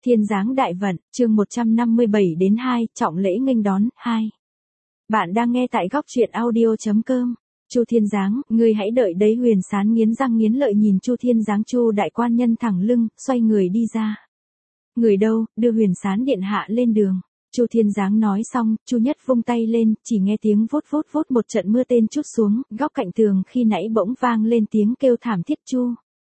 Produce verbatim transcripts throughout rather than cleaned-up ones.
Thiên Giáng Đại Vận, chương một trăm năm mươi bảy đến hai, trọng lễ nghênh đón, hai. Bạn đang nghe tại góc truyện audio.com. Chu Thiên Giáng, ngươi hãy đợi đấy. Huyền Sán nghiến răng nghiến lợi nhìn Chu Thiên Giáng. Chu đại quan nhân thẳng lưng, xoay người đi ra. Người đâu, đưa Huyền Sán điện hạ lên đường. Chu Thiên Giáng nói xong, Chu Nhất vung tay lên, chỉ nghe tiếng vút vút vút một trận mưa tên trút xuống, góc cạnh tường khi nãy bỗng vang lên tiếng kêu thảm thiết. Chu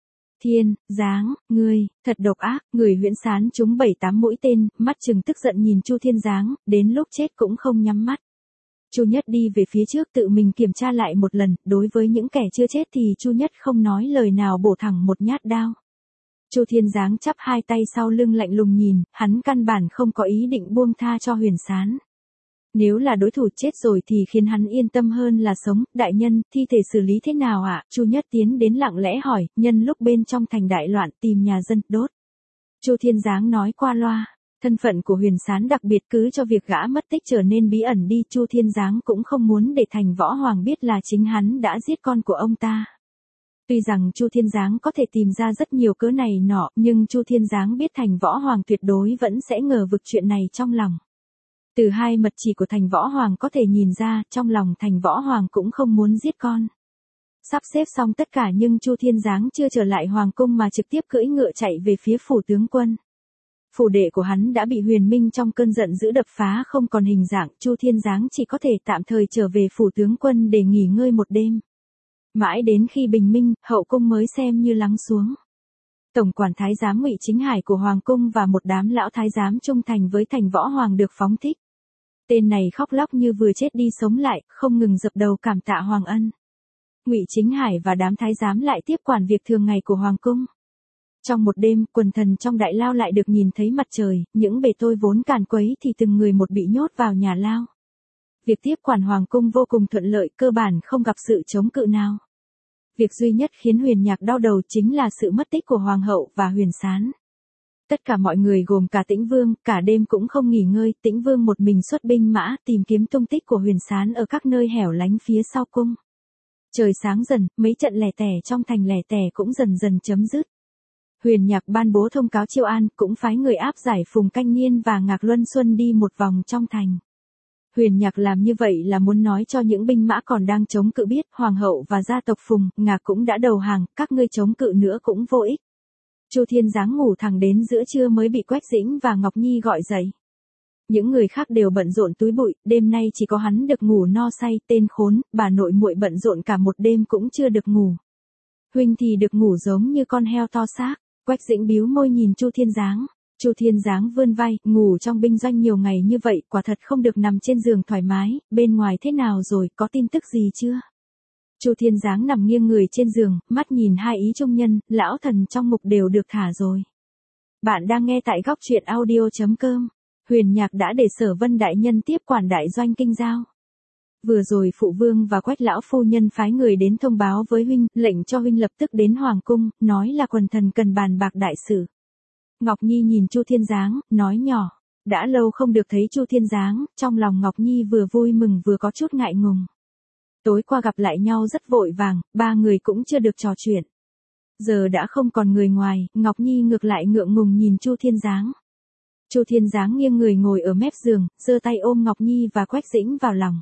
Thiên Giáng, ngươi, thật độc ác. Người Huyễn Sán trúng bảy tám mũi tên, mắt trừng tức giận nhìn Chu Thiên Giáng, đến lúc chết cũng không nhắm mắt. Chu Nhất đi về phía trước tự mình kiểm tra lại một lần, đối với những kẻ chưa chết thì Chu Nhất không nói lời nào, bổ thẳng một nhát đao. Chu Thiên Giáng chắp hai tay sau lưng lạnh lùng nhìn, hắn căn bản không có ý định buông tha cho Huyền Sán. Nếu là đối thủ chết rồi thì khiến hắn yên tâm hơn là sống. Đại nhân, thi thể xử lý thế nào ạ? À? Chu Nhất tiến đến lặng lẽ hỏi, nhân lúc bên trong thành đại loạn tìm nhà dân, đốt. Chu Thiên Giáng nói qua loa, thân phận của Huyền Sán đặc biệt, cứ cho việc gã mất tích trở nên bí ẩn đi. Chu Thiên Giáng cũng không muốn để Thành Võ Hoàng biết là chính hắn đã giết con của ông ta. Tuy rằng Chu Thiên Giáng có thể tìm ra rất nhiều cớ này nọ, nhưng Chu Thiên Giáng biết Thành Võ Hoàng tuyệt đối vẫn sẽ ngờ vực chuyện này trong lòng. Từ hai mật chỉ của Thành Võ Hoàng có thể nhìn ra, trong lòng Thành Võ Hoàng cũng không muốn giết con. Sắp xếp xong tất cả nhưng Chu Thiên Giáng chưa trở lại hoàng cung mà trực tiếp cưỡi ngựa chạy về phía phủ tướng quân. Phủ đệ của hắn đã bị Huyền Minh trong cơn giận dữ đập phá không còn hình dạng. Chu Thiên Giáng chỉ có thể tạm thời trở về phủ tướng quân để nghỉ ngơi một đêm. Mãi đến khi bình minh, hậu cung mới xem như lắng xuống. Tổng quản thái giám Ngụy Chính Hải của hoàng cung và một đám lão thái giám trung thành với Thành Võ Hoàng được phóng thích. Tên này khóc lóc như vừa chết đi sống lại, không ngừng dập đầu cảm tạ Hoàng ân. Ngụy Chính Hải và đám thái giám lại tiếp quản việc thường ngày của hoàng cung. Trong một đêm, quần thần trong đại lao lại được nhìn thấy mặt trời, những bề tôi vốn càn quấy thì từng người một bị nhốt vào nhà lao. Việc tiếp quản hoàng cung vô cùng thuận lợi, cơ bản không gặp sự chống cự nào. Việc duy nhất khiến Huyền Nhạc đau đầu chính là sự mất tích của Hoàng hậu và Huyền Sán. Tất cả mọi người gồm cả Tĩnh Vương, cả đêm cũng không nghỉ ngơi. Tĩnh Vương một mình xuất binh mã tìm kiếm tung tích của Huyền Sán ở các nơi hẻo lánh phía sau cung. Trời sáng dần, mấy trận lẻ tẻ trong thành lẻ tẻ cũng dần dần chấm dứt. Huyền Nhạc ban bố thông cáo chiêu an, cũng phái người áp giải Phùng Canh Niên và Ngạc Luân Xuân đi một vòng trong thành. Huyền Nhạc làm như vậy là muốn nói cho những binh mã còn đang chống cự biết, Hoàng hậu và gia tộc Phùng, Ngạc cũng đã đầu hàng, các ngươi chống cự nữa cũng vô ích. Chu Thiên Giáng ngủ thẳng đến giữa trưa mới bị Quách Dĩnh và Ngọc Nhi gọi dậy. Những người khác đều bận rộn túi bụi, đêm nay chỉ có hắn được ngủ no say. Tên khốn, bà nội muội bận rộn cả một đêm cũng chưa được ngủ. Huynh thì được ngủ giống như con heo to xác. Quách Dĩnh bĩu môi nhìn Chu Thiên Giáng. Chu Thiên Giáng vươn vai, ngủ trong binh doanh nhiều ngày như vậy, quả thật không được nằm trên giường thoải mái. Bên ngoài thế nào rồi, có tin tức gì chưa? Chu Thiên Giáng nằm nghiêng người trên giường, mắt nhìn hai ý trung nhân, lão thần trong ngục đều được thả rồi. Bạn đang nghe tại góc truyện audio.com. Huyền Nhạc đã để Sở Vân đại nhân tiếp quản đại doanh Kinh Giao. Vừa rồi phụ vương và Quách lão phu nhân phái người đến thông báo với huynh, lệnh cho huynh lập tức đến hoàng cung, nói là quần thần cần bàn bạc đại sự. Ngọc Nhi nhìn Chu Thiên Giáng, nói nhỏ. Đã lâu không được thấy Chu Thiên Giáng, trong lòng Ngọc Nhi vừa vui mừng vừa có chút ngại ngùng. Tối qua gặp lại nhau rất vội vàng, ba người cũng chưa được trò chuyện. Giờ đã không còn người ngoài, Ngọc Nhi ngược lại ngượng ngùng nhìn Chu Thiên Giáng. Chu Thiên Giáng nghiêng người ngồi ở mép giường, giơ tay ôm Ngọc Nhi và Quách Dĩnh vào lòng.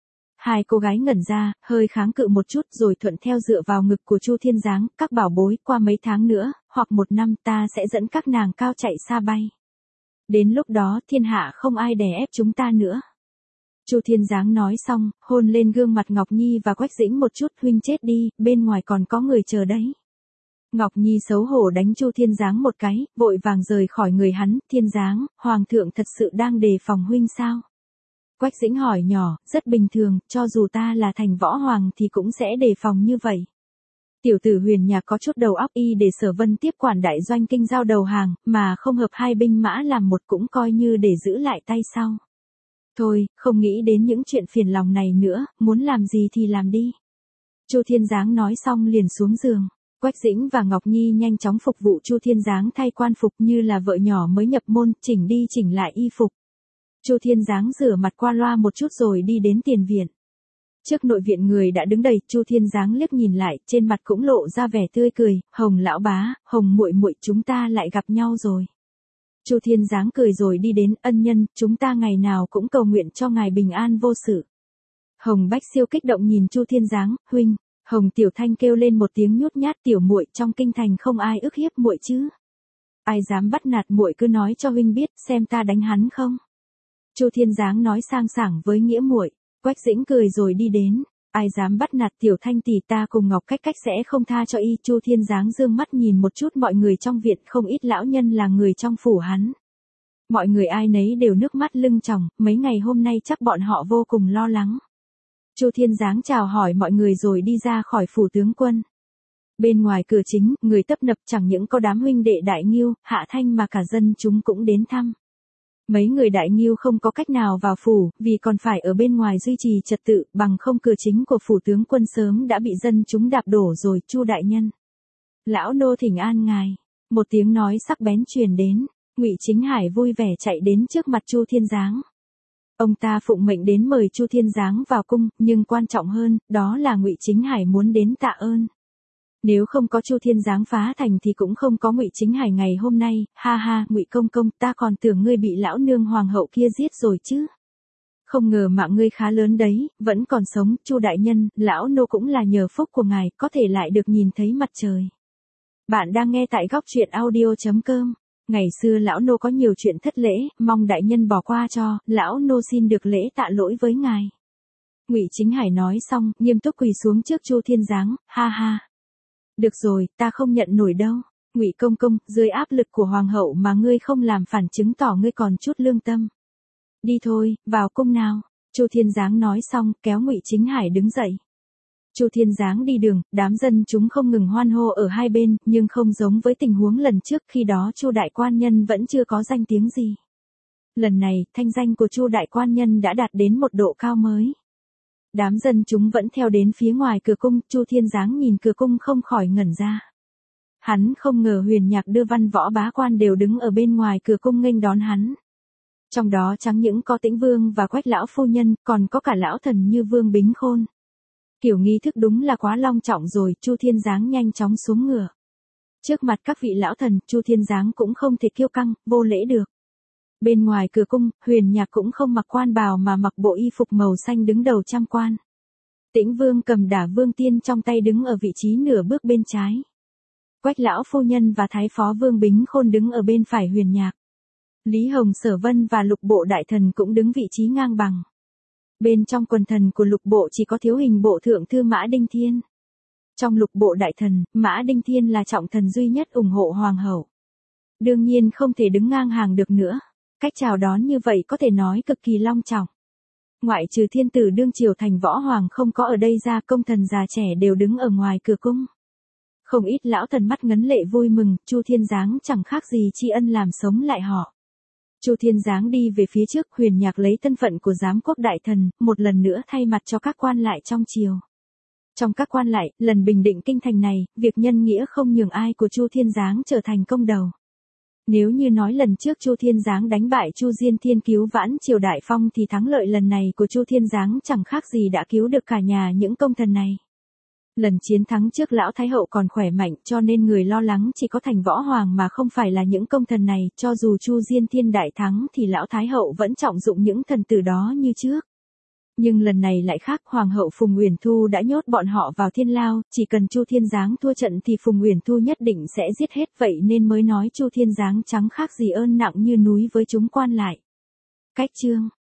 Hai cô gái ngẩn ra, hơi kháng cự một chút rồi thuận theo dựa vào ngực của Chu Thiên Giáng. Các bảo bối, qua mấy tháng nữa, hoặc một năm ta sẽ dẫn các nàng cao chạy xa bay. Đến lúc đó thiên hạ không ai đè ép chúng ta nữa. Chu Thiên Giáng nói xong, hôn lên gương mặt Ngọc Nhi và Quách Dĩnh một chút. Huynh chết đi, bên ngoài còn có người chờ đấy. Ngọc Nhi xấu hổ đánh Chu Thiên Giáng một cái, vội vàng rời khỏi người hắn. Thiên Giáng, Hoàng thượng thật sự đang đề phòng huynh sao? Quách Dĩnh hỏi nhỏ, rất bình thường, cho dù ta là Thành Võ Hoàng thì cũng sẽ đề phòng như vậy. Tiểu tử Huyền Nhạc có chút đầu óc, y để Sở Vân tiếp quản đại doanh Kinh Giao đầu hàng, mà không hợp hai binh mã làm một cũng coi như để giữ lại tay sau. Thôi, không nghĩ đến những chuyện phiền lòng này nữa, muốn làm gì thì làm đi. Chu Thiên Giáng nói xong liền xuống giường. Quách Dĩnh và Ngọc Nhi nhanh chóng phục vụ Chu Thiên Giáng thay quan phục như là vợ nhỏ mới nhập môn, chỉnh đi chỉnh lại y phục. Chu Thiên Giáng rửa mặt qua loa một chút rồi đi đến tiền viện. Trước nội viện người đã đứng đầy, Chu Thiên Giáng liếc nhìn lại, trên mặt cũng lộ ra vẻ tươi cười. Hồng lão bá, Hồng muội muội, chúng ta lại gặp nhau rồi. Chu Thiên Giáng cười rồi đi đến, ân nhân, chúng ta ngày nào cũng cầu nguyện cho ngài bình an vô sự. Hồng Bách Siêu kích động nhìn Chu Thiên Giáng, huynh. Hồng Tiểu Thanh kêu lên một tiếng nhút nhát, tiểu muội, trong kinh thành không ai ức hiếp muội chứ? Ai dám bắt nạt muội cứ nói cho huynh biết, xem ta đánh hắn không? Chu Thiên Giáng nói sang sảng với nghĩa muội. Quách Dĩnh cười rồi đi đến, ai dám bắt nạt Tiểu Thanh tỷ, ta cùng Ngọc Cách Cách sẽ không tha cho y. Chu Thiên Giáng dương mắt nhìn một chút mọi người trong viện, không ít lão nhân là người trong phủ hắn. Mọi người ai nấy đều nước mắt lưng tròng, mấy ngày hôm nay chắc bọn họ vô cùng lo lắng. Chu Thiên Giáng chào hỏi mọi người rồi đi ra khỏi phủ tướng quân. Bên ngoài cửa chính, người tấp nập, chẳng những có đám huynh đệ Đại Ngưu, Hạ Thanh mà cả dân chúng cũng đến thăm. Mấy người Đại Ngưu không có cách nào vào phủ, vì còn phải ở bên ngoài duy trì trật tự, bằng không cửa chính của phủ tướng quân sớm đã bị dân chúng đạp đổ rồi. Chu đại nhân, lão nô thỉnh an ngài. Một tiếng nói sắc bén truyền đến. Ngụy Chính Hải vui vẻ chạy đến trước mặt Chu Thiên Giáng. Ông ta phụng mệnh đến mời Chu Thiên Giáng vào cung, nhưng quan trọng hơn, đó là Ngụy Chính Hải muốn đến tạ ơn. Nếu không có Chu Thiên Giáng phá thành thì cũng không có Ngụy Chính Hải ngày hôm nay. Ha ha, Ngụy công công, ta còn tưởng ngươi bị lão nương hoàng hậu kia giết rồi chứ. Không ngờ mạng ngươi khá lớn đấy, vẫn còn sống. Chu đại nhân, lão nô cũng là nhờ phúc của ngài, có thể lại được nhìn thấy mặt trời. Bạn đang nghe tại góc truyện audio chấm com. Ngày xưa lão nô có nhiều chuyện thất lễ, mong đại nhân bỏ qua cho, lão nô xin được lễ tạ lỗi với ngài. Ngụy Chính Hải nói xong, nghiêm túc quỳ xuống trước Chu Thiên Giáng, ha ha. Được rồi, ta không nhận nổi đâu. Ngụy công công, dưới áp lực của hoàng hậu mà ngươi không làm phản, chứng tỏ ngươi còn chút lương tâm. Đi thôi, vào cung nào. Chu Thiên Giáng nói xong, kéo Ngụy Chính Hải đứng dậy. Chu Thiên Giáng đi đường, đám dân chúng không ngừng hoan hô ở hai bên, nhưng không giống với tình huống lần trước, khi đó Chu đại quan nhân vẫn chưa có danh tiếng gì. Lần này, thanh danh của Chu đại quan nhân đã đạt đến một độ cao mới. Đám dân chúng vẫn theo đến phía ngoài cửa cung, Chu Thiên Giáng nhìn cửa cung không khỏi ngẩn ra. Hắn không ngờ Huyền Nhạc đưa Văn Võ bá quan đều đứng ở bên ngoài cửa cung nghênh đón hắn. Trong đó chẳng những có Tĩnh Vương và Quách lão phu nhân, còn có cả lão thần như Vương Bính Khôn. Kiểu nghi thức đúng là quá long trọng rồi. Chu Thiên Giáng nhanh chóng xuống ngựa. Trước mặt các vị lão thần, Chu Thiên Giáng cũng không thể kiêu căng, vô lễ được. Bên ngoài cửa cung, Huyền Nhạc cũng không mặc quan bào mà mặc bộ y phục màu xanh đứng đầu trăm quan. Tĩnh Vương cầm đả Vương Tiên trong tay đứng ở vị trí nửa bước bên trái. Quách lão phu nhân và Thái phó Vương Bính Khôn đứng ở bên phải Huyền Nhạc. Lý Hồng Sở Vân và lục bộ đại thần cũng đứng vị trí ngang bằng. Bên trong quần thần của lục bộ chỉ có thiếu hình bộ thượng thư Mã Đinh Thiên. Trong lục bộ đại thần, Mã Đinh Thiên là trọng thần duy nhất ủng hộ hoàng hậu. Đương nhiên không thể đứng ngang hàng được nữa. Cách chào đón như vậy có thể nói cực kỳ long trọng. Ngoại trừ thiên tử đương triều thành võ hoàng không có ở đây ra, công thần già trẻ đều đứng ở ngoài cửa cung. Không ít lão thần mắt ngấn lệ vui mừng, Chu Thiên Giáng chẳng khác gì tri ân làm sống lại họ. Chu Thiên Giáng đi về phía trước, Huyền Nhạc lấy thân phận của giám quốc đại thần, một lần nữa thay mặt cho các quan lại trong triều. Trong các quan lại, lần bình định kinh thành này, việc nhân nghĩa không nhường ai của Chu Thiên Giáng trở thành công đầu. Nếu như nói lần trước Chu Thiên Giáng đánh bại Chu Diên Thiên cứu vãn triều đại phong thì thắng lợi lần này của Chu Thiên Giáng chẳng khác gì đã cứu được cả nhà những công thần này. Lần chiến thắng trước lão Thái Hậu còn khỏe mạnh, cho nên người lo lắng chỉ có thành võ hoàng mà không phải là những công thần này. Cho dù Chu Diên Thiên đại thắng thì lão Thái Hậu vẫn trọng dụng những thần tử đó như trước. Nhưng lần này lại khác, Hoàng hậu Phùng Uyển Thu đã nhốt bọn họ vào thiên lao, chỉ cần Chu Thiên Giáng thua trận thì Phùng Uyển Thu nhất định sẽ giết hết, vậy nên mới nói Chu Thiên Giáng chẳng khác gì ơn nặng như núi với chúng quan lại. Cách chương